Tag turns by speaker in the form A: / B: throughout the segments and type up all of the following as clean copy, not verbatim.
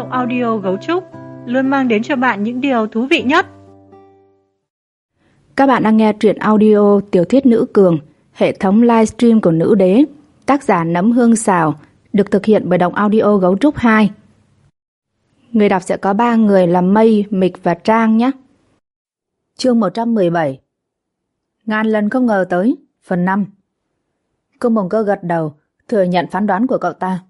A: audio Gấu Trúc luôn mang đến cho bạn những điều thú vị nhất.
B: Các bạn đang nghe truyện audio tiểu thuyết Nữ Cường, hệ thống livestream của Nữ Đế, tác giả Nấm Hương Xào, được thực hiện bởi Đọc Audio Gấu Trúc 2. Người đọc sẽ có 3 người là Mây, Mịch và Trang nhé. Chương 117. Ngàn lần không ngờ tới, phần 5. Cung Bồng Cơ gật đầu, thừa nhận phán đoán của cậu ta.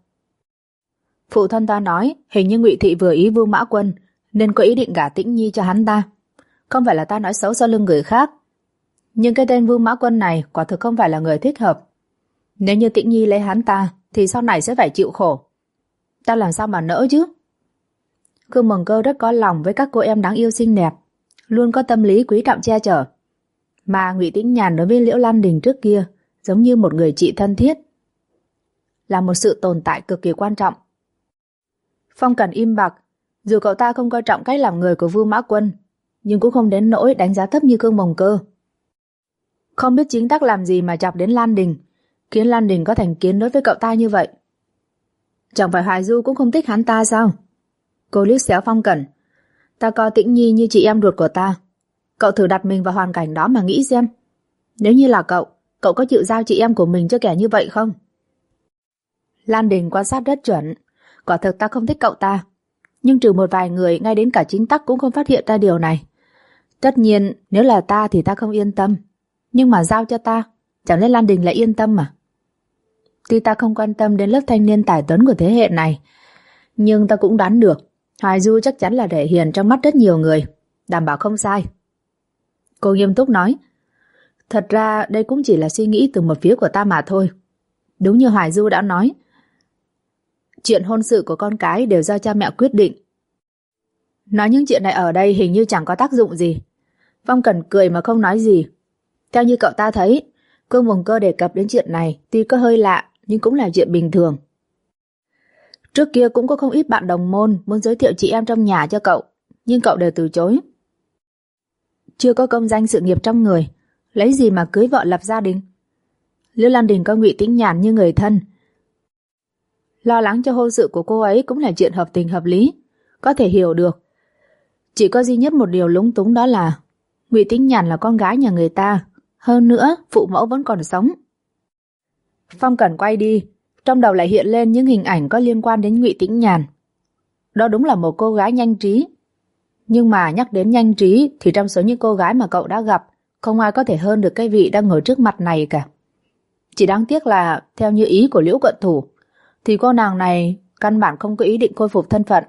B: Phụ thân ta nói hình như Ngụy Thị vừa ý Vương Mã Quân nên có ý định gả Tĩnh Nhi cho hắn ta. Không phải là ta nói xấu sau lưng người khác, nhưng cái tên Vương Mã Quân này quả thực không phải là người thích hợp. Nếu như Tĩnh Nhi lấy hắn ta thì sau này sẽ phải chịu khổ. Ta làm sao mà nỡ chứ? Cung Bồng Cơ rất có lòng với các cô em đáng yêu xinh đẹp, luôn có tâm lý quý trọng che chở. Mà Ngụy Tĩnh Nhàn đối với Liễu Lan Đình trước kia giống như một người chị thân thiết, là một sự tồn tại cực kỳ quan trọng. Phong Cẩn im bặt, dù cậu ta không coi trọng cách làm người của Vương Mã Quân, nhưng cũng không đến nỗi đánh giá thấp như Cung Bồng Cơ. Không biết chính tác làm gì mà chọc đến Lan Đình, khiến Lan Đình có thành kiến đối với cậu ta như vậy. Chẳng phải Hoài Du cũng không thích hắn ta sao? Cô liếc xéo Phong Cẩn. Ta coi Tĩnh Nhi như chị em ruột của ta. Cậu thử đặt mình vào hoàn cảnh đó mà nghĩ xem. Nếu như là cậu có chịu giao chị em của mình cho kẻ như vậy không? Lan Đình quan sát rất chuẩn. Quả thực ta không thích cậu ta, nhưng trừ một vài người, ngay đến cả chính tắc cũng không phát hiện ra điều này. Tất nhiên nếu là ta thì ta không yên tâm, nhưng mà giao cho ta, chẳng lẽ Lan Đình lại yên tâm mà? Tuy ta không quan tâm đến lớp thanh niên tài tuấn của thế hệ này, nhưng ta cũng đoán được Hoài Du chắc chắn là để hiền trong mắt rất nhiều người, đảm bảo không sai. Cô nghiêm túc nói. Thật ra đây cũng chỉ là suy nghĩ từ một phía của ta mà thôi. Đúng như Hoài Du đã nói, chuyện hôn sự của con cái đều do cha mẹ quyết định. Nói những chuyện này ở đây hình như chẳng có tác dụng gì. Phong Cẩn cười mà không nói gì. Theo như cậu ta thấy, Cung Bồng Cơ đề cập đến chuyện này tuy có hơi lạ nhưng cũng là chuyện bình thường. Trước kia cũng có không ít bạn đồng môn muốn giới thiệu chị em trong nhà cho cậu, nhưng cậu đều từ chối. Chưa có công danh sự nghiệp trong người, lấy gì mà cưới vợ lập gia đình? Liễu Lan Đình coi Ngụy Tĩnh Nhàn như người thân, lo lắng cho hôn sự của cô ấy cũng là chuyện hợp tình hợp lý, có thể hiểu được. Chỉ có duy nhất một điều lúng túng, đó là Ngụy Tĩnh Nhàn là con gái nhà người ta, hơn nữa phụ mẫu vẫn còn sống. Phong Cẩn quay đi, trong đầu lại hiện lên những hình ảnh có liên quan đến Ngụy Tĩnh Nhàn. Đó đúng là một cô gái nhanh trí. Nhưng mà nhắc đến nhanh trí thì trong số những cô gái mà cậu đã gặp, không ai có thể hơn được cái vị đang ngồi trước mặt này cả. Chỉ đáng tiếc là theo như ý của Liễu quận thủ thì cô nàng này căn bản không có ý định khôi phục thân phận.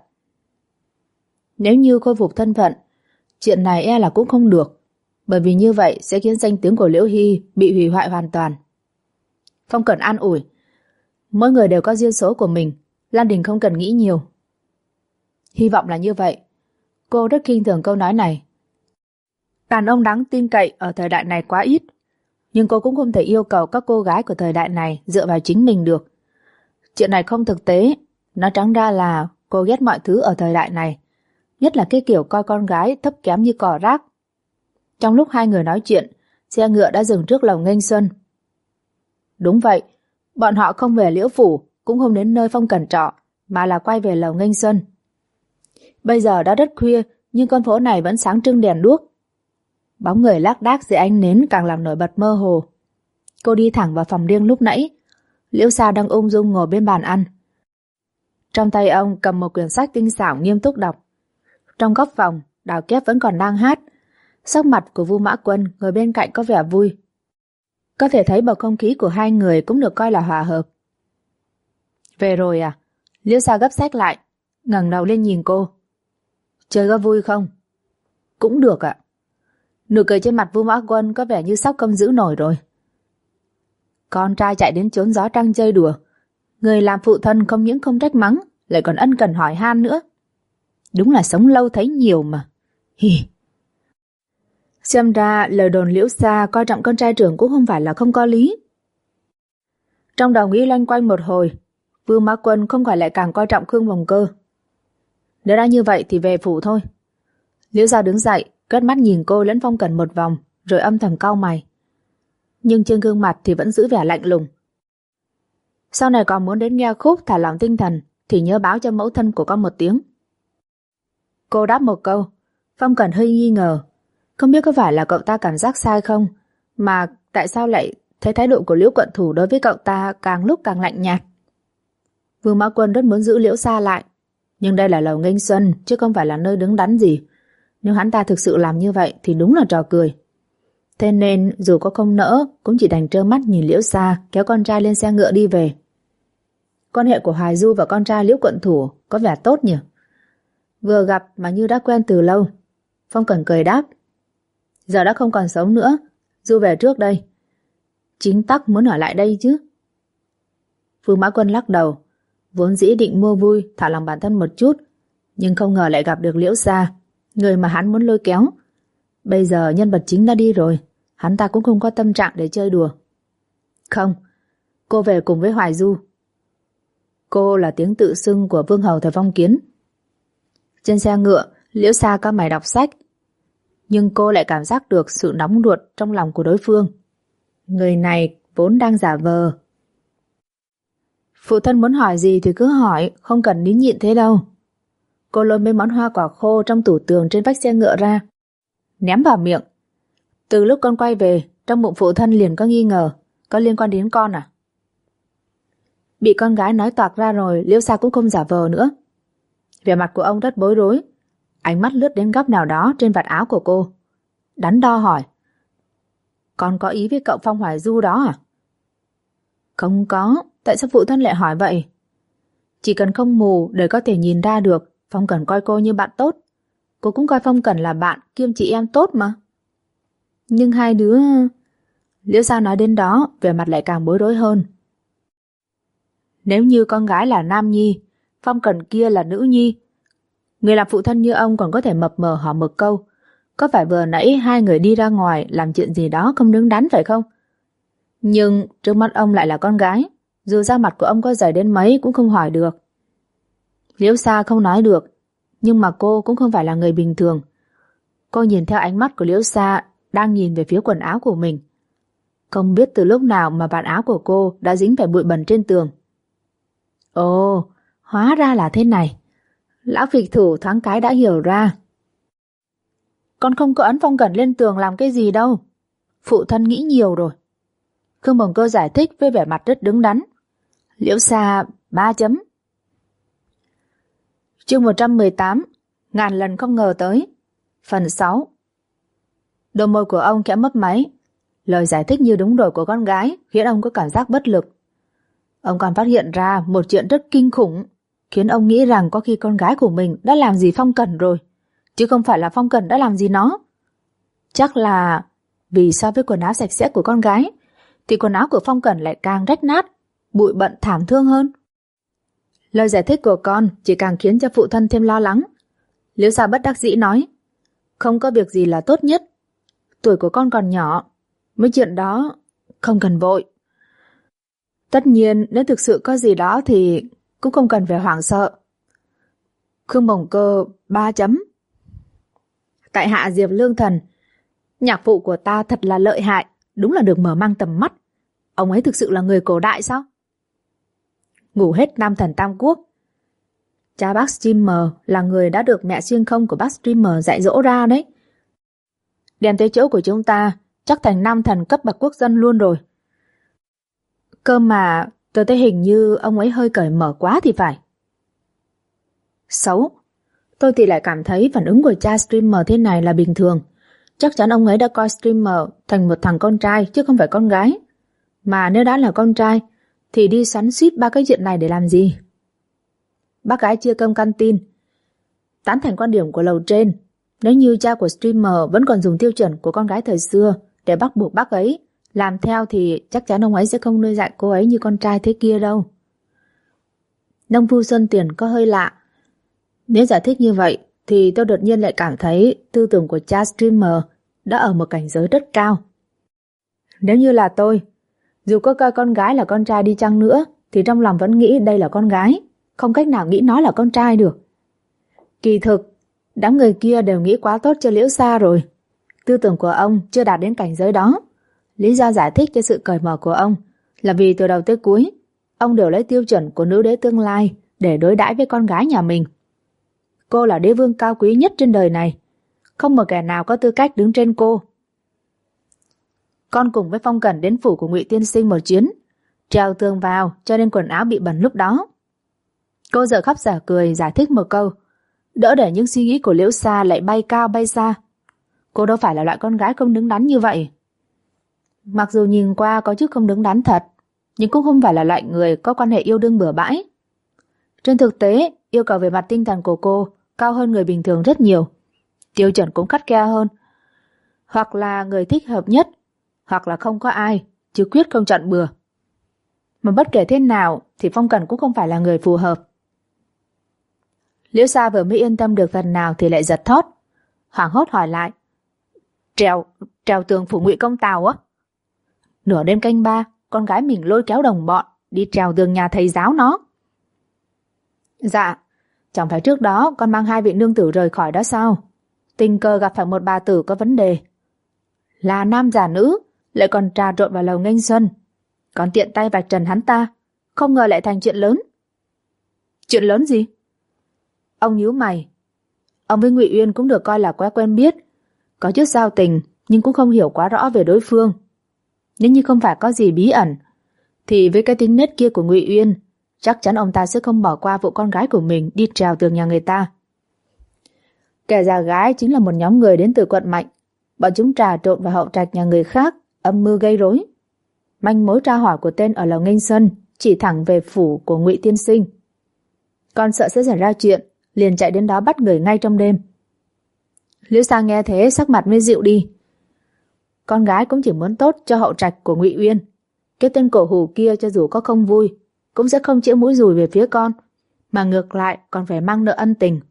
B: Nếu như khôi phục thân phận, chuyện này e là cũng không được, bởi vì như vậy sẽ khiến danh tiếng của Liễu Hy bị hủy hoại hoàn toàn. Phong Cẩn an ủi. Mỗi người đều có duyên số của mình, Lan Đình không cần nghĩ nhiều. Hy vọng là như vậy. Cô rất khinh thường câu nói này. Đàn ông đáng tin cậy ở thời đại này quá ít, nhưng cô cũng không thể yêu cầu các cô gái của thời đại này dựa vào chính mình được. Chuyện này không thực tế. Nói trắng ra là cô ghét mọi thứ ở thời đại này, nhất là cái kiểu coi con gái thấp kém như cỏ rác. Trong lúc hai người nói chuyện, xe ngựa đã dừng trước lầu Nghênh Xuân. Đúng vậy, bọn họ không về Liễu phủ, cũng không đến nơi Phong Cẩn trọ, mà là quay về lầu Nghênh Xuân. Bây giờ đã rất khuya, nhưng con phố này vẫn sáng trưng đèn đuốc. Bóng người lác đác dưới ánh nến càng làm nổi bật mơ hồ. Cô đi thẳng vào phòng riêng lúc nãy. Liễu Sa đang ung dung ngồi bên bàn ăn. Trong tay ông cầm một quyển sách tinh xảo nghiêm túc đọc. Trong góc phòng, Đào Kép vẫn còn đang hát. Sắc mặt của Vu Mã Quân ngồi bên cạnh có vẻ vui. Có thể thấy bầu không khí của hai người cũng được coi là hòa hợp. Về rồi à? Liễu Sa gấp sách lại, ngẩng đầu lên nhìn cô. Chơi có vui không? Cũng được ạ. Nụ cười trên mặt Vu Mã Quân có vẻ như sắp không giữ nổi rồi. Con trai chạy đến chốn gió trăng chơi đùa, người làm phụ thân không những không trách mắng, lại còn ân cần hỏi han nữa. Đúng là sống lâu thấy nhiều mà. Hì. Xem ra lời đồn Liễu Sa coi trọng con trai trưởng cũng không phải là không có lý. Trong đầu nghĩ loanh quanh một hồi, Vương Mã Quân không khỏi lại càng coi trọng Cung Bồng Cơ. Nếu đã như vậy thì về phủ thôi. Liễu Sa đứng dậy, quét mắt nhìn cô lẫn Phong Cẩn một vòng, rồi âm thầm cau mày. Nhưng trên gương mặt thì vẫn giữ vẻ lạnh lùng. Sau này còn muốn đến nghe khúc thả lỏng tinh thần thì nhớ báo cho mẫu thân của con một tiếng, Cô đáp một câu. Phong Cẩn hơi nghi ngờ. Không biết có phải là cậu ta cảm giác sai không, mà tại sao lại thấy thái độ của Liễu Quận Thủ đối với cậu ta càng lúc càng lạnh nhạt. Vương Mã Quân rất muốn giữ Liễu Sa lại, nhưng đây là lầu Nghênh Xuân chứ không phải là nơi đứng đắn gì. Nếu hắn ta thực sự làm như vậy thì đúng là trò cười. Thế nên dù có không nỡ cũng chỉ đành trơ mắt nhìn Liễu Sa kéo con trai lên xe ngựa đi về. Quan hệ của Hoài Du và con trai Liễu Quận Thủ có vẻ tốt nhỉ? Vừa gặp mà như đã quen từ lâu. Phong Cẩn cười đáp. Giờ đã không còn sống nữa, Du về trước đây. Chính tắc muốn ở lại đây chứ. Vương Mã Quân lắc đầu. Vốn dĩ định mua vui thả lòng bản thân một chút, nhưng không ngờ lại gặp được Liễu Sa, người mà hắn muốn lôi kéo. Bây giờ nhân vật chính đã đi rồi, hắn ta cũng không có tâm trạng để chơi đùa. Không, cô về cùng với Hoài Du. Cô là tiếng tự xưng của Vương Hầu thời Phong Kiến. Trên xe ngựa, Liễu Sa cau mày đọc sách, nhưng cô lại cảm giác được sự nóng ruột trong lòng của đối phương. Người này vốn đang giả vờ. Phụ thân muốn hỏi gì thì cứ hỏi, không cần nín nhịn thế đâu. Cô lôi mấy món hoa quả khô trong tủ tường trên vách xe ngựa ra, ném vào miệng. Từ lúc con quay về, trong bụng phụ thân liền có nghi ngờ, có liên quan đến con à? Bị con gái nói toạc ra rồi, Liễu Sa cũng không giả vờ nữa. Vẻ mặt của ông rất bối rối, ánh mắt lướt đến góc nào đó trên vạt áo của cô. Đắn đo hỏi. Con có ý với cậu Phong Hoài Du đó à? Không có, tại sao phụ thân lại hỏi vậy? Chỉ cần không mù để có thể nhìn ra được, Phong Cẩn coi cô như bạn tốt. Cô cũng coi Phong Cẩn là bạn kiêm chị em tốt mà. Nhưng hai đứa... Liễu Sa nói đến đó, vẻ mặt lại càng bối rối hơn. Nếu như con gái là nam nhi, Phong Cẩn kia là nữ nhi, người làm phụ thân như ông còn có thể mập mờ hỏi một câu, có phải vừa nãy hai người đi ra ngoài làm chuyện gì đó không đứng đắn phải không? Nhưng trước mắt ông lại là con gái, dù da mặt của ông có dày đến mấy cũng không hỏi được. Liễu Sa không nói được, nhưng mà cô cũng không phải là người bình thường. Cô nhìn theo ánh mắt của Liễu Sa đang nhìn về phía quần áo của mình. Không biết từ lúc nào mà vạt áo của cô đã dính phải bụi bẩn trên tường. Ồ, hóa ra là thế này. Lão phịch thủ thoáng cái đã hiểu ra. Con không có ấn Phong Cẩn lên tường làm cái gì đâu. Phụ thân nghĩ nhiều rồi. Khương Bồng Cơ giải thích với vẻ mặt rất đứng đắn. Liễu Sa 3 chấm. Chương 118, ngàn lần không ngờ tới. Phần 6. Đôi môi của ông khẽ mấp máy. Lời giải thích như đúng rồi của con gái khiến ông có cảm giác bất lực. Ông còn phát hiện ra một chuyện rất kinh khủng, khiến ông nghĩ rằng có khi con gái của mình đã làm gì Phong Cẩn rồi, chứ không phải là Phong Cẩn đã làm gì nó. Chắc là vì so với quần áo sạch sẽ của con gái thì quần áo của Phong Cẩn lại càng rách nát, bụi bặm thảm thương hơn. Lời giải thích của con chỉ càng khiến cho phụ thân thêm lo lắng. Liễu Sa bất đắc dĩ nói, không có việc gì là tốt nhất. Tuổi của con còn nhỏ, mấy chuyện đó không cần vội. Tất nhiên nếu thực sự có gì đó thì cũng không cần phải hoảng sợ. Khương Bồng Cơ 3 chấm. Tại hạ Diệp Lương Thần, nhạc phụ của ta thật là lợi hại, đúng là được mở mang tầm mắt. Ông ấy thực sự là người cổ đại sao? Ngủ hết Nam Thần Tam Quốc. Cha bác streamer là người đã được mẹ xuyên không của bác streamer dạy dỗ ra đấy. Đem tới chỗ của chúng ta chắc thành nam thần cấp bậc quốc dân luôn rồi. Cơ mà tôi thấy hình như ông ấy hơi cởi mở quá thì phải. 6. Tôi thì lại cảm thấy phản ứng của cha streamer thế này là bình thường. Chắc chắn ông ấy đã coi streamer thành một thằng con trai chứ không phải con gái. Mà nếu đã là con trai thì đi xoắn xuýt ba cái chuyện này để làm gì? Bác gái chia cơm canteen, tán thành quan điểm của lầu trên. Nếu như cha của streamer vẫn còn dùng tiêu chuẩn của con gái thời xưa để bắt buộc bác ấy làm theo thì chắc chắn ông ấy sẽ không nuôi dạy cô ấy như con trai thế kia đâu. Nông phu Xuân Tiền có hơi lạ. Nếu giải thích như vậy thì tôi đột nhiên lại cảm thấy tư tưởng của cha streamer đã ở một cảnh giới rất cao. Nếu như là tôi, dù có coi con gái là con trai đi chăng nữa thì trong lòng vẫn nghĩ đây là con gái, không cách nào nghĩ nó là con trai được. Kỳ thực, đám người kia đều nghĩ quá tốt cho Liễu Sa rồi. Tư tưởng của ông chưa đạt đến cảnh giới đó. Lý do giải thích cho sự cởi mở của ông là vì từ đầu tới cuối, ông đều lấy tiêu chuẩn của nữ đế tương lai để đối đãi với con gái nhà mình. Cô là đế vương cao quý nhất trên đời này. Không một kẻ nào có tư cách đứng trên cô. Con cùng với Phong Cẩn đến phủ của Ngụy tiên sinh một chuyến, trèo tường vào cho nên quần áo bị bẩn lúc đó. Cô dở khóc dở cười giải thích một câu, đỡ để những suy nghĩ của Liễu Sa lại bay cao bay xa. Cô đâu phải là loại con gái không đứng đắn như vậy. Mặc dù nhìn qua có chút không đứng đắn thật, nhưng cũng không phải là loại người có quan hệ yêu đương bừa bãi. Trên thực tế, yêu cầu về mặt tinh thần của cô cao hơn người bình thường rất nhiều. Tiêu chuẩn cũng khắt khe hơn. Hoặc là người thích hợp nhất, hoặc là không có ai, chứ quyết không chọn bừa. Mà bất kể thế nào thì Phong Cẩn cũng không phải là người phù hợp. Liễu Sa vừa mới yên tâm được phần nào thì lại giật thót, hoảng hốt hỏi lại. Trèo tường phủ Ngụy công tào á? Nửa đêm canh ba, con gái mình lôi kéo đồng bọn đi trèo tường nhà thầy giáo nó. Dạ, chẳng phải trước đó con mang 2 vị nương tử rời khỏi đó sao? Tình cờ gặp phải một bà tử có vấn đề. Là nam giả nữ, lại còn trà trộn vào lầu nghênh xuân. Còn tiện tay vạch trần hắn ta, không ngờ lại thành chuyện lớn. Chuyện lớn gì? Ông nhíu mày. Ông với Ngụy Uyên cũng được coi là quá quen biết, có chút giao tình nhưng cũng không hiểu quá rõ về đối phương. Nếu như không phải có gì bí ẩn, thì với cái tính nết kia của Ngụy Uyên, chắc chắn ông ta sẽ không bỏ qua vụ con gái của mình đi trèo tường nhà người ta. Kẻ già gái chính là một nhóm người đến từ quận Mạnh. Bọn chúng trà trộn vào hậu trạch nhà người khác, âm mưu gây rối. Manh mối tra hỏi của tên ở lầu nghênh xuân chỉ thẳng về phủ của Ngụy tiên sinh. Con sợ sẽ xảy ra chuyện, liền chạy đến đó bắt người ngay trong đêm. Liễu Sa nghe thế sắc mặt mới dịu đi. Con gái cũng chỉ muốn tốt cho hậu trạch của Ngụy Uyên. Cái tên cổ hủ kia cho dù có không vui, cũng sẽ không chĩa mũi dùi về phía con, mà ngược lại còn phải mang nợ ân tình.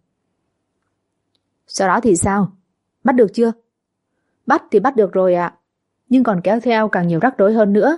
B: Sau đó thì sao? Bắt được chưa? Bắt thì bắt được rồi ạ, nhưng còn kéo theo càng nhiều rắc rối hơn nữa.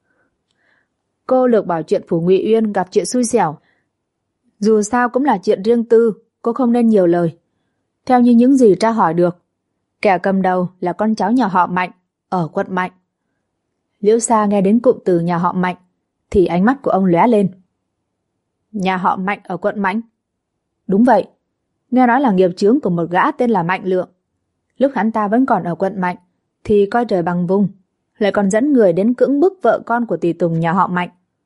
B: Cô lược bảo chuyện phủ Ngụy Uyên gặp chuyện xui xẻo. Dù sao cũng là chuyện riêng tư, cô không nên nhiều lời. Theo như những gì tra hỏi được, kẻ cầm đầu là con cháu nhà họ Mạnh ở quận Mạnh. Liễu Sa nghe đến cụm từ nhà họ Mạnh thì ánh mắt của ông lóe lên. Nhà họ Mạnh ở quận Mạnh? Đúng vậy, nghe nói là nghiệp chướng của một gã tên là Mạnh Lượng. Lúc hắn ta vẫn còn ở quận Mạnh thì coi trời bằng vung, lại còn dẫn người đến cưỡng bức vợ con của tùy tùng nhà họ Mạnh.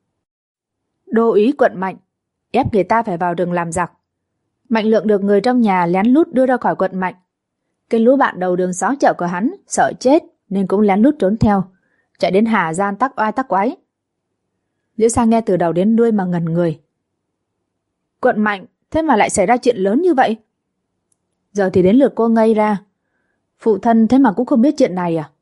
B: Đô úy quận Mạnh ép người ta phải vào rừng làm giặc. Mạnh Lượng được người trong nhà lén lút đưa ra khỏi quận Mạnh. Cái lũ bạn đầu đường xó chợ của hắn sợ chết nên cũng lén lút trốn theo, chạy đến Hà Giang tắc oai tắc quái. Liễu Sa nghe từ đầu đến đuôi mà ngẩn người. Quận Mạnh, thế mà lại xảy ra chuyện lớn như vậy? Giờ thì đến lượt cô ngây ra. Phụ thân thế mà cũng không biết chuyện này à?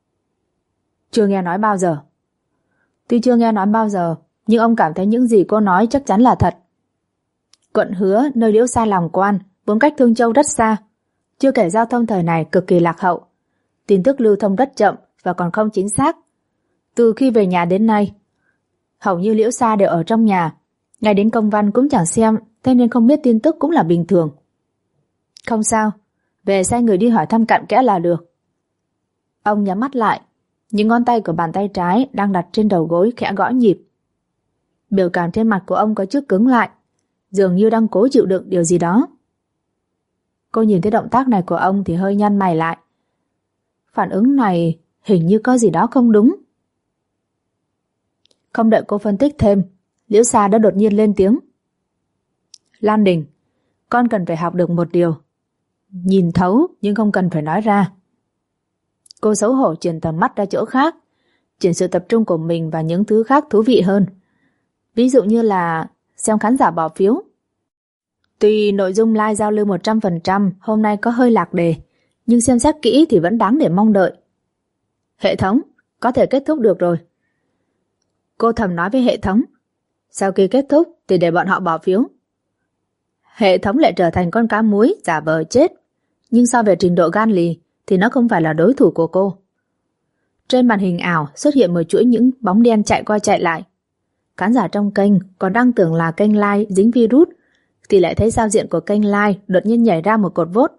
B: Chưa nghe nói bao giờ. Tuy chưa nghe nói bao giờ, nhưng ông cảm thấy những gì cô nói chắc chắn là thật. Quận Hứa, nơi Liễu Sa làm quan, vốn cách Thương Châu rất xa. Chưa kể giao thông thời này cực kỳ lạc hậu. Tin tức lưu thông rất chậm và còn không chính xác. Từ khi về nhà đến nay, hầu như Liễu Sa đều ở trong nhà. Ngay đến công văn cũng chẳng xem, thế nên không biết tin tức cũng là bình thường. Không sao, về sai người đi hỏi thăm cặn kẽ là được. Ông nhắm mắt lại, những ngón tay của bàn tay trái đang đặt trên đầu gối khẽ gõ nhịp. Biểu cảm trên mặt của ông có chút cứng lại, dường như đang cố chịu đựng điều gì đó. Cô nhìn thấy động tác này của ông thì hơi nhăn mày lại. Phản ứng này hình như có gì đó không đúng. Không đợi cô phân tích thêm, Liễu Sa đã đột nhiên lên tiếng. Lan Đình, con cần phải học được một điều. Nhìn thấu nhưng không cần phải nói ra. Cô xấu hổ chuyển tầm mắt ra chỗ khác, chuyển sự tập trung của mình vào những thứ khác thú vị hơn. Ví dụ như là xem khán giả bỏ phiếu. Tuy nội dung live giao lưu 100% hôm nay có hơi lạc đề, nhưng xem xét kỹ thì vẫn đáng để mong đợi. Hệ thống, có thể kết thúc được rồi. Cô thầm nói với hệ thống. Sau khi kết thúc thì để bọn họ bỏ phiếu. Hệ thống lại trở thành con cá muối giả vờ chết, nhưng so về trình độ gan lì thì nó không phải là đối thủ của cô. Trên màn hình ảo xuất hiện một chuỗi những bóng đen chạy qua chạy lại. Khán giả trong kênh còn đang tưởng là kênh live dính virus thì lại thấy giao diện của kênh live đột nhiên nhảy ra một cột vote.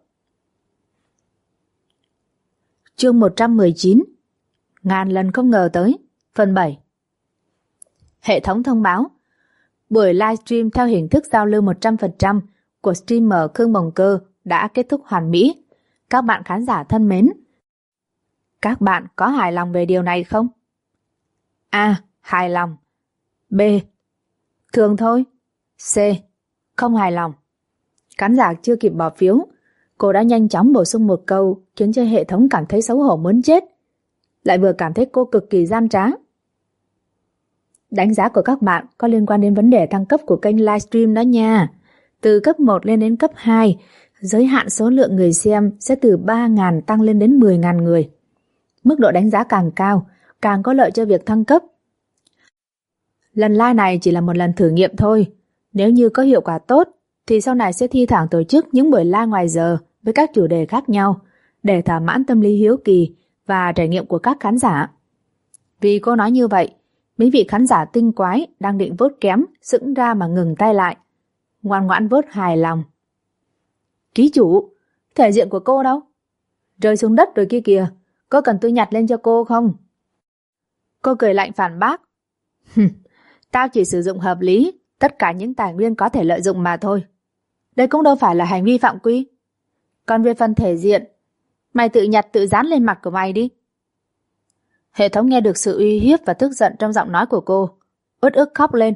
B: Chương 119 Ngàn lần không ngờ tới. Phần 7. Hệ thống thông báo buổi livestream theo hình thức giao lưu 100% của streamer Khương Mồng Cơ đã kết thúc hoàn mỹ. Các bạn khán giả thân mến, các bạn có hài lòng về điều này không? A. Hài lòng. B. Thường thôi. C. Không hài lòng. Khán giả chưa kịp bỏ phiếu, cô đã nhanh chóng bổ sung một câu khiến cho hệ thống cảm thấy xấu hổ muốn chết, lại vừa cảm thấy cô cực kỳ gian trá. Đánh giá của các bạn có liên quan đến vấn đề thăng cấp của kênh livestream đó nha. Từ cấp 1 lên đến cấp 2, giới hạn số lượng người xem sẽ từ 3.000 tăng lên đến 10.000 người. Mức độ đánh giá càng cao, càng có lợi cho việc thăng cấp. Lần live này chỉ là một lần thử nghiệm thôi. Nếu như có hiệu quả tốt, thì sau này sẽ thi thoảng tổ chức những buổi live ngoài giờ với các chủ đề khác nhau để thỏa mãn tâm lý hiếu kỳ và trải nghiệm của các khán giả. Vì cô nói như vậy, mấy vị khán giả tinh quái đang định vote kém sững ra mà ngừng tay lại, ngoan ngoãn vote hài lòng. Ký chủ, thể diện của cô đâu? Rơi xuống đất rồi kia kìa, có cần tôi nhặt lên cho cô không? Cô cười lạnh phản bác. Tao chỉ sử dụng hợp lý tất cả những tài nguyên có thể lợi dụng mà thôi. Đây cũng đâu phải là hành vi phạm quy. Còn về phần thể diện, mày tự nhặt tự dán lên mặt của mày đi. Hệ thống nghe được sự uy hiếp và tức giận trong giọng nói của cô, uất ức khóc lên.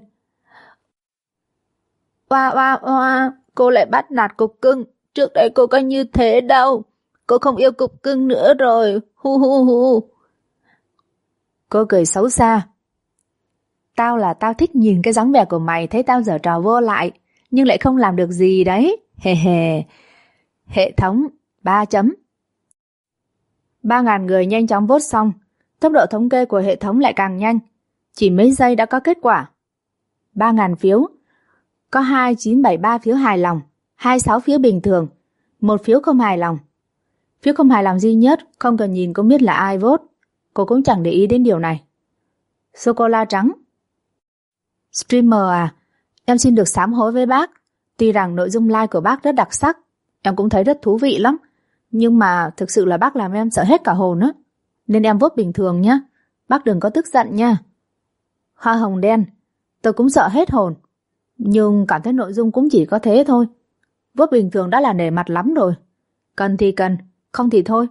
B: Oa, cô lại bắt nạt cục cưng. Trước đây cô có như thế đâu. Cô không yêu cục cưng nữa rồi. Hu. Cô cười xấu xa. Tao thích nhìn cái dáng vẻ của mày, thấy tao giở trò vô lại, nhưng lại không làm được gì đấy. Hề. Hệ thống 3 chấm. 3.000 người nhanh chóng vote xong. Tốc độ thống kê của hệ thống lại càng nhanh. Chỉ mấy giây đã có kết quả. 3.000 phiếu. Có 2.973 phiếu hài lòng, 26 phiếu bình thường, 1 phiếu không hài lòng. Phiếu không hài lòng duy nhất, không cần nhìn cũng biết là ai vote. Cô cũng chẳng để ý đến điều này. Sô-cô-la trắng. Streamer à, em xin được sám hối với bác. Tuy rằng nội dung live của bác rất đặc sắc, em cũng thấy rất thú vị lắm, nhưng mà thực sự là bác làm em sợ hết cả hồn á. Nên em vote bình thường nhé. Bác đừng có tức giận nha. Hoa hồng đen. Tôi cũng sợ hết hồn, nhưng cảm thấy nội dung cũng chỉ có thế thôi. Vote bình thường đã là nể mặt lắm rồi. Cần thì cần, không thì thôi.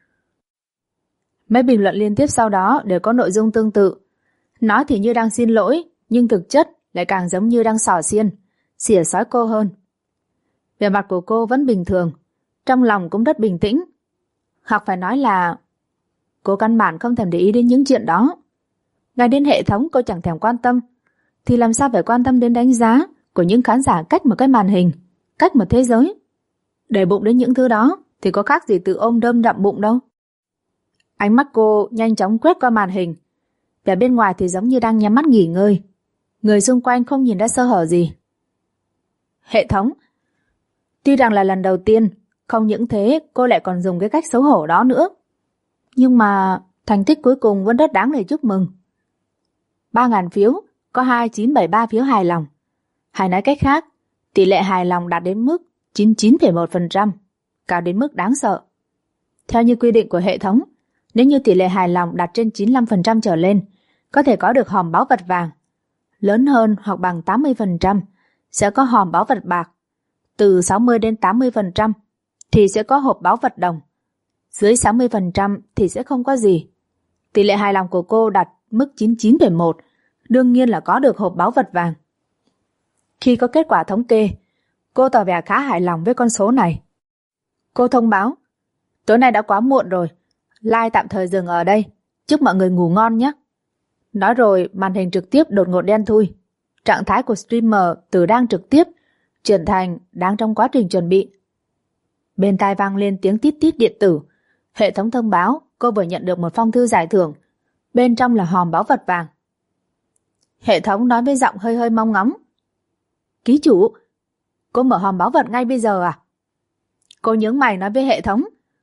B: Mấy bình luận liên tiếp sau đó đều có nội dung tương tự. Nói thì như đang xin lỗi, nhưng thực chất lại càng giống như đang xỏ xiên, xỉa xói cô hơn. Vẻ mặt của cô vẫn bình thường, trong lòng cũng rất bình tĩnh. Hoặc phải nói là cô căn bản không thèm để ý đến những chuyện đó. Ngay đến hệ thống cô chẳng thèm quan tâm, thì làm sao phải quan tâm đến đánh giá của những khán giả cách một cái màn hình, cách một thế giới. Để bụng đến những thứ đó thì có khác gì tự ôm đơm đậm bụng đâu. Ánh mắt cô nhanh chóng quét qua màn hình. Vẻ bên ngoài thì giống như đang nhắm mắt nghỉ ngơi. Người xung quanh không nhìn ra sơ hở gì. Hệ thống. Tuy rằng là lần đầu tiên, không những thế cô lại còn dùng cái cách xấu hổ đó nữa. Nhưng mà thành tích cuối cùng vẫn rất đáng để chúc mừng. 3.000 phiếu, có 2.973 phiếu hài lòng. Hay nói cách khác, tỷ lệ hài lòng đạt đến mức 99,1%, cao đến mức đáng sợ. Theo như quy định của hệ thống, nếu như tỷ lệ hài lòng đạt trên 95% trở lên, có thể có được hòm báu vật vàng. Lớn hơn hoặc bằng 80% sẽ có hòm báu vật bạc. Từ 60 đến 80% thì sẽ có hộp báu vật đồng. Dưới 60% thì sẽ không có gì. Tỷ lệ hài lòng của cô đạt mức 99,1, đương nhiên là có được hộp báu vật vàng. Khi có kết quả thống kê, cô tỏ vẻ khá hài lòng với con số này. Cô thông báo, tối nay đã quá muộn rồi, live tạm thời dừng ở đây, chúc mọi người ngủ ngon nhé. Nói rồi màn hình trực tiếp đột ngột đen thui. Trạng thái của streamer từ đang trực tiếp chuyển thành đang trong quá trình chuẩn bị. Bên tai vang lên tiếng tít tít điện tử. Hệ thống thông báo cô vừa nhận được một phong thư giải thưởng, bên trong là hòm báu vật vàng. Hệ thống nói với giọng hơi hơi mong ngóng. Ký chủ, cô mở hòm báu vật ngay bây giờ à? Cô nhướng mày nói với hệ thống.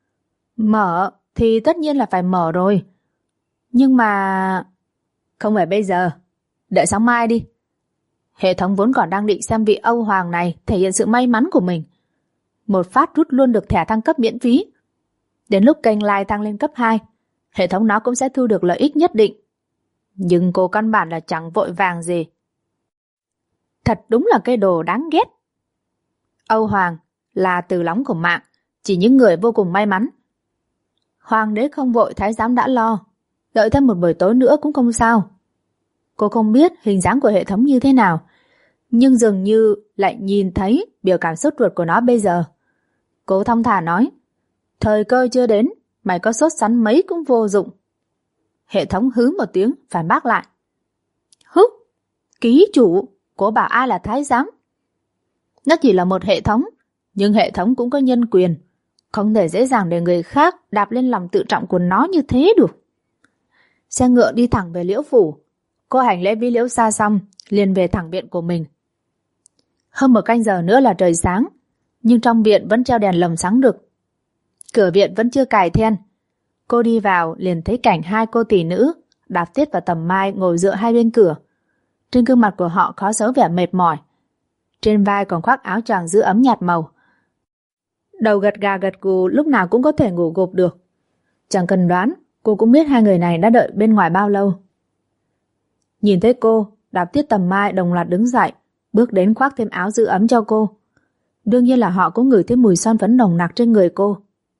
B: Mở thì tất nhiên là phải mở rồi. Nhưng mà... Không phải bây giờ, đợi sáng mai đi. Hệ thống vốn còn đang định xem vị Âu Hoàng này thể hiện sự may mắn của mình. Một phát rút luôn được thẻ thăng cấp miễn phí. Đến lúc kênh live tăng lên cấp 2, hệ thống nó cũng sẽ thu được lợi ích nhất định. Nhưng cô căn bản là chẳng vội vàng gì. Thật đúng là cái đồ đáng ghét. Âu Hoàng là từ lóng của mạng, chỉ những người vô cùng may mắn. Hoàng đế không vội, thái giám đã lo. Đợi thêm một buổi tối nữa cũng không sao. Cô không biết hình dáng của hệ thống như thế nào, nhưng dường như lại nhìn thấy biểu cảm sốt ruột của nó bây giờ. Cô thong thả nói, thời cơ chưa đến, mày có sốt sắng mấy cũng vô dụng. Hệ thống hứ một tiếng, phản bác lại. Hứ, ký chủ, cô bảo ai là thái giám? Nó chỉ là một hệ thống, nhưng hệ thống cũng có nhân quyền. Không thể dễ dàng để người khác đạp lên lòng tự trọng của nó như thế được. Xe ngựa đi thẳng về Liễu phủ. Cô hành lễ với Liễu Sa xong, liền về thẳng viện của mình. Hơn 1 canh giờ nữa là trời sáng, nhưng trong viện vẫn treo đèn lồng sáng rực. Cửa viện vẫn chưa cài then. Cô đi vào liền thấy cảnh 2 cô tỷ nữ, Đạp Tuyết và Tầm Mai ngồi dựa hai bên cửa. Trên gương mặt của họ có dấu vẻ mệt mỏi. Trên vai còn khoác áo choàng giữ ấm nhạt màu. Đầu gật gà gật gù, lúc nào cũng có thể ngủ gục được. Chẳng cần đoán, cô cũng biết 2 người này đã đợi bên ngoài bao lâu. Nhìn thấy cô, Đạp Tuyết Tầm Mai đồng loạt đứng dậy, bước đến khoác thêm áo giữ ấm cho cô. Đương nhiên là họ cũng ngửi thấy mùi son phấn nồng nặc trên người cô.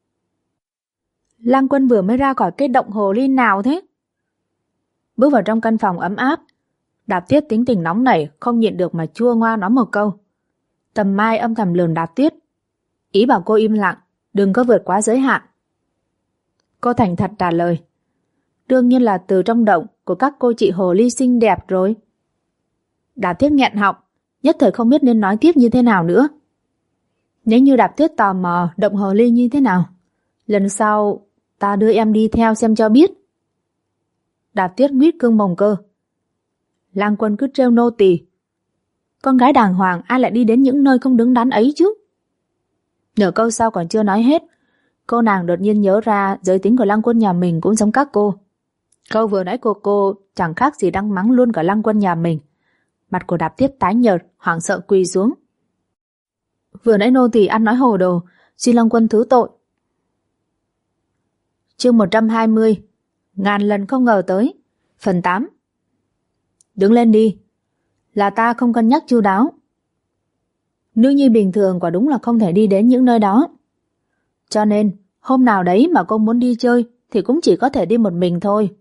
B: Lang Quân vừa mới ra khỏi cái động hồ ly nào thế? Bước vào trong căn phòng ấm áp, Đạp Tuyết tính tình nóng nảy, không nhịn được mà chua ngoa nói một câu. Tầm Mai âm thầm lườm Đạp Tuyết, ý bảo cô im lặng, đừng có vượt quá giới hạn. Cô thành thật trả lời, đương nhiên là từ trong động của các cô chị hồ ly xinh đẹp rồi. Đạp Tuyết nghẹn họng, nhất thời không biết nên nói tiếp như thế nào nữa. Nếu như Đạp Tuyết tò mò động hồ ly như thế nào, lần sau ta đưa em đi theo xem cho biết. Đạp Tuyết nguyết cương mồng cơ. Lang Quân cứ trêu nô tỳ. Con gái đàng hoàng ai lại đi đến những nơi không đứng đắn ấy chứ? Nửa câu sau còn chưa nói hết, cô nàng đột nhiên nhớ ra giới tính của Lang Quân nhà mình cũng giống các cô. Câu vừa nãy của cô chẳng khác gì đang mắng luôn cả Lang Quân nhà mình. Mặt của Đạp Tuyết tái nhợt, hoảng sợ quỳ xuống. Vừa nãy nô tỳ ăn nói hồ đồ, xin Lang Quân thứ tội. Chương 120, ngàn lần không ngờ tới, phần 8. Đứng lên đi, là ta không cân nhắc chu đáo. Nữ nhi bình thường quả đúng là không thể đi đến những nơi đó. Cho nên, hôm nào đấy mà cô muốn đi chơi thì cũng chỉ có thể đi một mình thôi.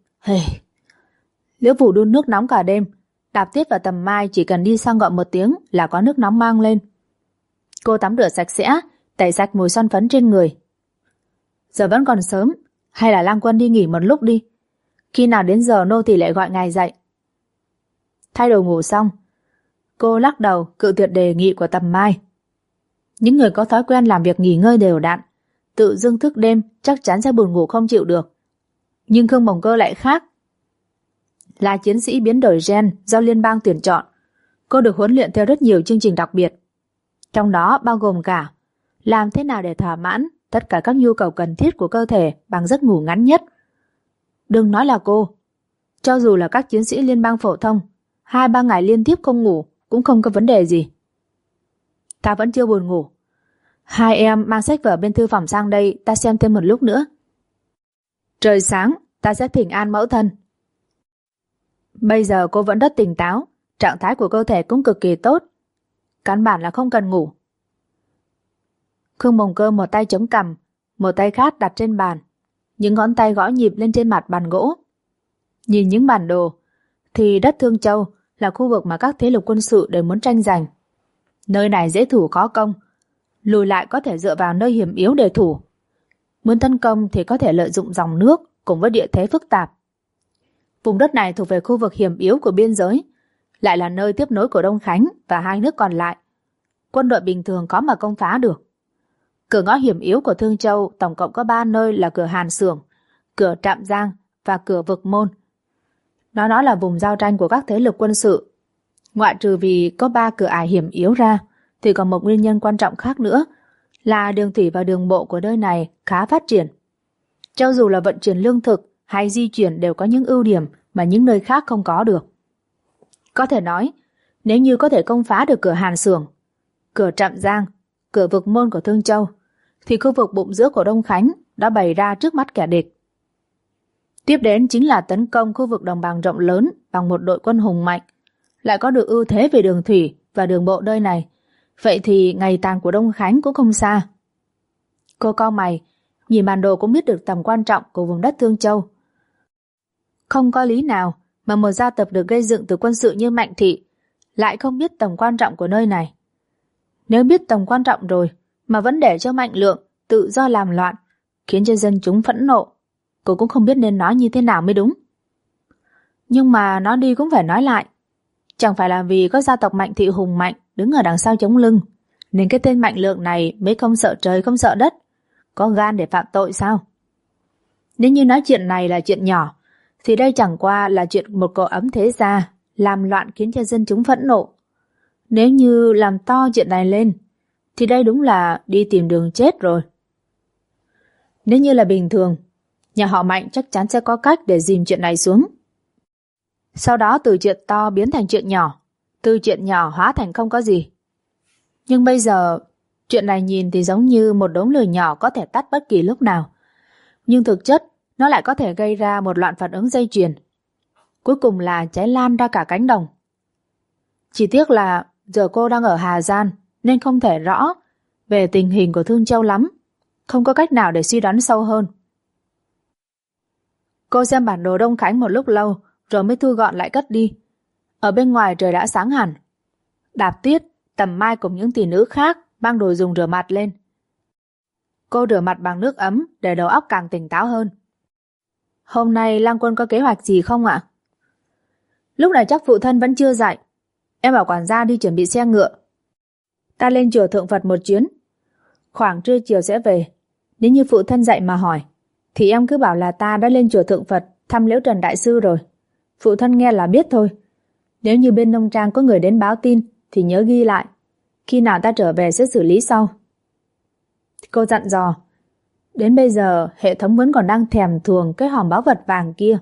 B: Liễu phủ đun nước nóng cả đêm, Đạp Tuyết và Tầm Mai chỉ cần đi sang gọi một tiếng là có nước nóng mang lên. Cô tắm rửa sạch sẽ, tẩy sạch mùi son phấn trên người. Giờ vẫn còn sớm, hay là Lang Quân đi nghỉ một lúc đi. Khi nào đến giờ nô tỳ lại gọi ngài dậy. Thay đồ ngủ xong, cô lắc đầu cự tuyệt đề nghị của Tầm Mai. Những người có thói quen làm việc nghỉ ngơi đều đặn, tự dưng thức đêm chắc chắn sẽ buồn ngủ không chịu được. Nhưng Khương Bồng Cơ lại khác. Là chiến sĩ biến đổi gen do liên bang tuyển chọn, cô được huấn luyện theo rất nhiều chương trình đặc biệt. Trong đó bao gồm cả làm thế nào để thỏa mãn tất cả các nhu cầu cần thiết của cơ thể bằng giấc ngủ ngắn nhất. Đừng nói là cô, cho dù là các chiến sĩ liên bang phổ thông, 2-3 ngày liên tiếp không ngủ cũng không có vấn đề gì. Ta vẫn chưa buồn ngủ. Hai em mang sách vở bên thư phòng sang đây, ta xem thêm một lúc nữa. Trời sáng, ta sẽ thỉnh an mẫu thân. Bây giờ cô vẫn rất tỉnh táo, trạng thái của cơ thể cũng cực kỳ tốt. Căn bản là không cần ngủ. Khương Bồng Cơ một tay chống cằm, một tay khác đặt trên bàn, những ngón tay gõ nhịp lên trên mặt bàn gỗ. Nhìn những bản đồ, thì đất Thương Châu là khu vực mà các thế lực quân sự đều muốn tranh giành. Nơi này dễ thủ khó công, lùi lại có thể dựa vào nơi hiểm yếu để thủ. Muốn tấn công thì có thể lợi dụng dòng nước cùng với địa thế phức tạp. Vùng đất này thuộc về khu vực hiểm yếu của biên giới, lại là nơi tiếp nối của Đông Khánh và 2 nước còn lại. Quân đội bình thường khó mà công phá được. Cửa ngõ hiểm yếu của Thương Châu tổng cộng có 3 nơi là cửa Hàn Xưởng, cửa Trạm Giang và cửa Vực Môn. Nó là vùng giao tranh của các thế lực quân sự. Ngoại trừ vì có 3 cửa ải hiểm yếu ra, thì còn một nguyên nhân quan trọng khác nữa là đường thủy và đường bộ của nơi này khá phát triển. Cho dù là vận chuyển lương thực hay di chuyển đều có những ưu điểm mà những nơi khác không có được. Có thể nói, nếu như có thể công phá được cửa Hàn Xưởng, cửa Trạm Giang, cửa Vực Môn của Thương Châu, thì khu vực bụng giữa của Đông Khánh đã bày ra trước mắt kẻ địch. Tiếp đến chính là tấn công khu vực đồng bằng rộng lớn bằng một đội quân hùng mạnh, lại có được ưu thế về đường thủy và đường bộ nơi này, Vậy thì ngày tàn của Đông Khánh cũng không xa. Cô cau mày, nhìn bản đồ cũng biết được tầm quan trọng của vùng đất Thương Châu. Không có lý nào mà một gia tộc được gây dựng từ quân sự như Mạnh Thị lại không biết tầm quan trọng của nơi này. Nếu biết tầm quan trọng rồi mà vẫn để cho Mạnh Lượng tự do làm loạn, khiến cho dân chúng phẫn nộ, cô cũng không biết nên nói như thế nào mới đúng. Nhưng mà nói đi cũng phải nói lại. Chẳng phải là vì có gia tộc Mạnh Thị hùng mạnh đứng ở đằng sau chống lưng, nên cái tên Mạnh Lượng này mới không sợ trời không sợ đất, có gan để phạm tội sao? Nếu như nói chuyện này là chuyện nhỏ, thì đây chẳng qua là chuyện một cậu ấm thế gia làm loạn khiến cho dân chúng phẫn nộ. Nếu như làm to chuyện này lên, thì đây đúng là đi tìm đường chết rồi. Nếu như là bình thường, nhà họ Mạnh chắc chắn sẽ có cách để dìm chuyện này xuống. Sau đó từ chuyện to biến thành chuyện nhỏ, từ chuyện nhỏ hóa thành không có gì. Nhưng bây giờ, chuyện này nhìn thì giống như một đống lửa nhỏ có thể tắt bất kỳ lúc nào. Nhưng thực chất, nó lại có thể gây ra một loạt phản ứng dây chuyền. Cuối cùng là cháy lan ra cả cánh đồng. Chỉ tiếc là giờ cô đang ở Hà Giang nên không thể rõ về tình hình của Thương Châu lắm, không có cách nào để suy đoán sâu hơn. Cô xem bản đồ Đông Khánh một lúc lâu rồi mới thu gọn lại cất đi. Ở bên ngoài trời đã sáng hẳn. Đạp Tuyết, Tầm Mai cùng những tỷ nữ khác mang đồ dùng rửa mặt lên. Cô rửa mặt bằng nước ấm để đầu óc càng tỉnh táo hơn. Hôm nay Lang Quân có kế hoạch gì không ạ? Lúc này chắc phụ thân vẫn chưa dậy. Em bảo quản gia đi chuẩn bị xe ngựa. Ta lên chùa Thượng Phật một chuyến. Khoảng trưa chiều sẽ về. Nếu như phụ thân dậy mà hỏi, thì em cứ bảo là ta đã lên chùa Thượng Phật thăm Liễu Trần Đại Sư rồi. Phụ thân nghe là biết thôi. Nếu như bên nông trang có người đến báo tin thì nhớ ghi lại. Khi nào ta trở về sẽ xử lý sau. Cô dặn dò. Đến bây giờ hệ thống vẫn còn đang thèm thuồng cái hòm báu vật vàng kia.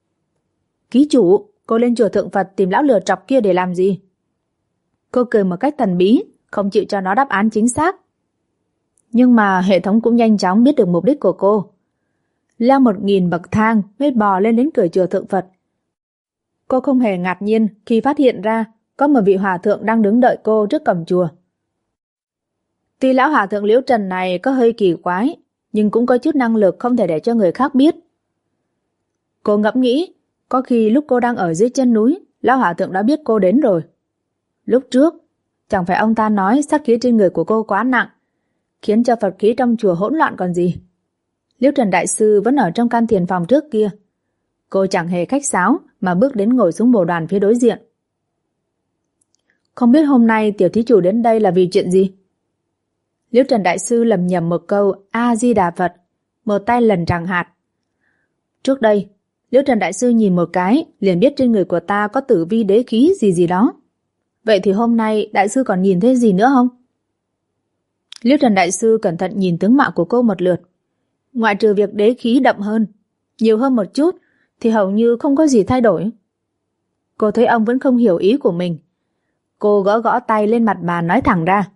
B: Ký chủ, cô lên chùa Thượng Phật tìm lão lừa chọc kia để làm gì? Cô cười một cách thần bí, không chịu cho nó đáp án chính xác. Nhưng mà hệ thống cũng nhanh chóng biết được mục đích của cô. Leo 1000 bậc thang mới bò lên đến cửa chùa Thượng Phật. Cô không hề ngạc nhiên khi phát hiện ra có một vị hòa thượng đang đứng đợi cô trước cổng chùa. Tuy lão hòa thượng Liễu Trần này có hơi kỳ quái, nhưng cũng có chút năng lực không thể để cho người khác biết. Cô ngẫm nghĩ, có khi lúc cô đang ở dưới chân núi, lão hòa thượng đã biết cô đến rồi. Lúc trước, chẳng phải ông ta nói sát khí trên người của cô quá nặng, khiến cho Phật khí trong chùa hỗn loạn còn gì. Liễu Trần Đại Sư vẫn ở trong căn thiền phòng trước kia. Cô chẳng hề khách sáo mà bước đến ngồi xuống bồ đoàn phía đối diện. Không biết hôm nay tiểu thí chủ đến đây là vì chuyện gì? Liễu Trần Đại Sư lầm nhầm một câu A-di-đà Phật, một tay lần tràng hạt. Trước đây, Liễu Trần Đại Sư nhìn một cái liền biết trên người của ta có tử vi đế khí gì gì đó. Vậy thì hôm nay Đại Sư còn nhìn thấy gì nữa không? Liễu Trần Đại Sư cẩn thận nhìn tướng mạo của cô một lượt. Ngoại trừ việc đế khí đậm hơn, nhiều hơn một chút, thì hầu như không có gì thay đổi. Cô thấy ông vẫn không hiểu ý của mình. Cô gõ gõ tay lên mặt bàn nói thẳng ra.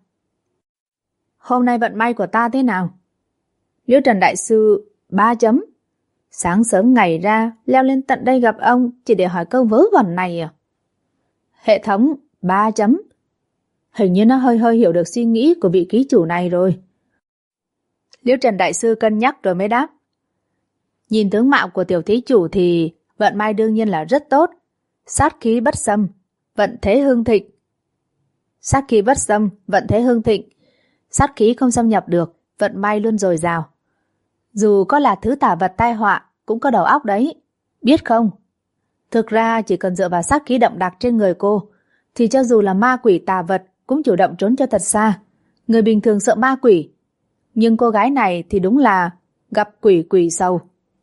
B: Hôm nay vận may của ta thế nào? Liễu Trần Đại Sư 3 chấm. Sáng sớm ngày ra leo lên tận đây gặp ông chỉ để hỏi câu vớ vẩn này à? Hệ thống 3 chấm. Hình như nó hơi hiểu được suy nghĩ của vị ký chủ này rồi. Liễu Trần Đại Sư cân nhắc rồi mới đáp. Nhìn tướng mạo của tiểu thí chủ thì vận may đương nhiên là rất tốt. Sát khí bất xâm, vận thế hưng thịnh. Sát khí bất xâm, vận thế hưng thịnh. Sát khí không xâm nhập được, vận may luôn dồi dào. Dù có là thứ tà vật tai họa, cũng có đầu óc đấy. Biết không? Thực ra chỉ cần dựa vào sát khí đậm đặc trên người cô, thì cho dù là ma quỷ tà vật cũng chủ động trốn cho thật xa. Người bình thường sợ ma quỷ, nhưng cô gái này thì đúng là gặp quỷ quỷ sầu.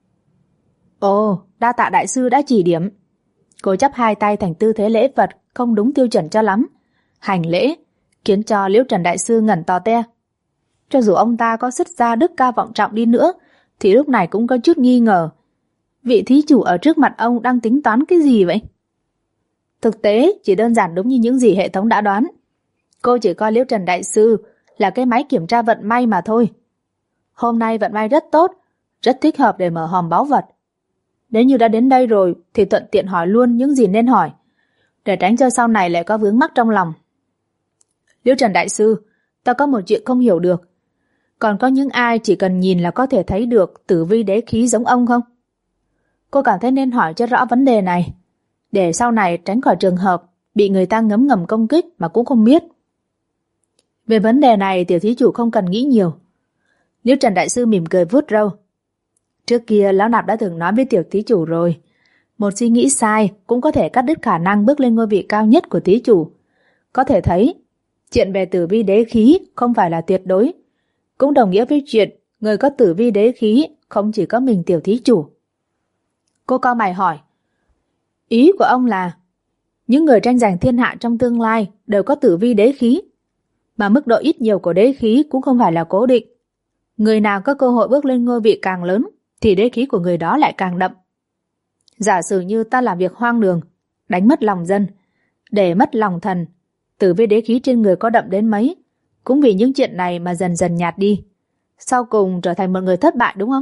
B: Ồ, đa tạ Đại Sư đã chỉ điểm. Cô chắp hai tay thành tư thế lễ Phật không đúng tiêu chuẩn cho lắm. Hành lễ, khiến cho Liễu Trần Đại Sư ngẩn to te. Cho dù ông ta có xuất gia đức cao vọng trọng đi nữa, thì lúc này cũng có chút nghi ngờ. Vị thí chủ ở trước mặt ông đang tính toán cái gì vậy? Thực tế chỉ đơn giản đúng như những gì hệ thống đã đoán. Cô chỉ coi Liễu Trần Đại Sư là cái máy kiểm tra vận may mà thôi. Hôm nay vận may rất tốt, rất thích hợp để mở hòm báu vật. Nếu như đã đến đây rồi thì thuận tiện hỏi luôn những gì nên hỏi, để tránh cho sau này lại có vướng mắc trong lòng. Liễu Trần Đại Sư, ta có một chuyện không hiểu được. Còn có những ai chỉ cần nhìn là có thể thấy được tử vi đế khí giống ông không? Cô cảm thấy nên hỏi cho rõ vấn đề này, để sau này tránh khỏi trường hợp bị người ta ngấm ngầm công kích mà cũng không biết. Về vấn đề này tiểu thí chủ không cần nghĩ nhiều. Liễu Trần Đại Sư mỉm cười vuốt râu. Trước kia Lão Nạp đã từng nói với tiểu thí chủ rồi, một suy nghĩ sai cũng có thể cắt đứt khả năng bước lên ngôi vị cao nhất của thí chủ. Có thể thấy, chuyện về tử vi đế khí không phải là tuyệt đối, cũng đồng nghĩa với chuyện người có tử vi đế khí không chỉ có mình tiểu thí chủ. Cô cau mày hỏi, ý của ông là những người tranh giành thiên hạ trong tương lai đều có tử vi đế khí, mà mức độ ít nhiều của đế khí cũng không phải là cố định. Người nào có cơ hội bước lên ngôi vị càng lớn thì đế khí của người đó lại càng đậm. Giả sử như ta làm việc hoang đường, đánh mất lòng dân, để mất lòng thần, tử vi đế khí trên người có đậm đến mấy, cũng vì những chuyện này mà dần dần nhạt đi, sau cùng trở thành một người thất bại, đúng không?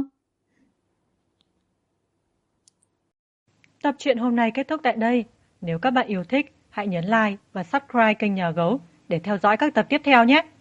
A: Tập truyện hôm nay kết thúc tại đây. Nếu các bạn yêu thích, hãy nhấn like và subscribe kênh Nhà Gấu để theo dõi các tập tiếp theo nhé.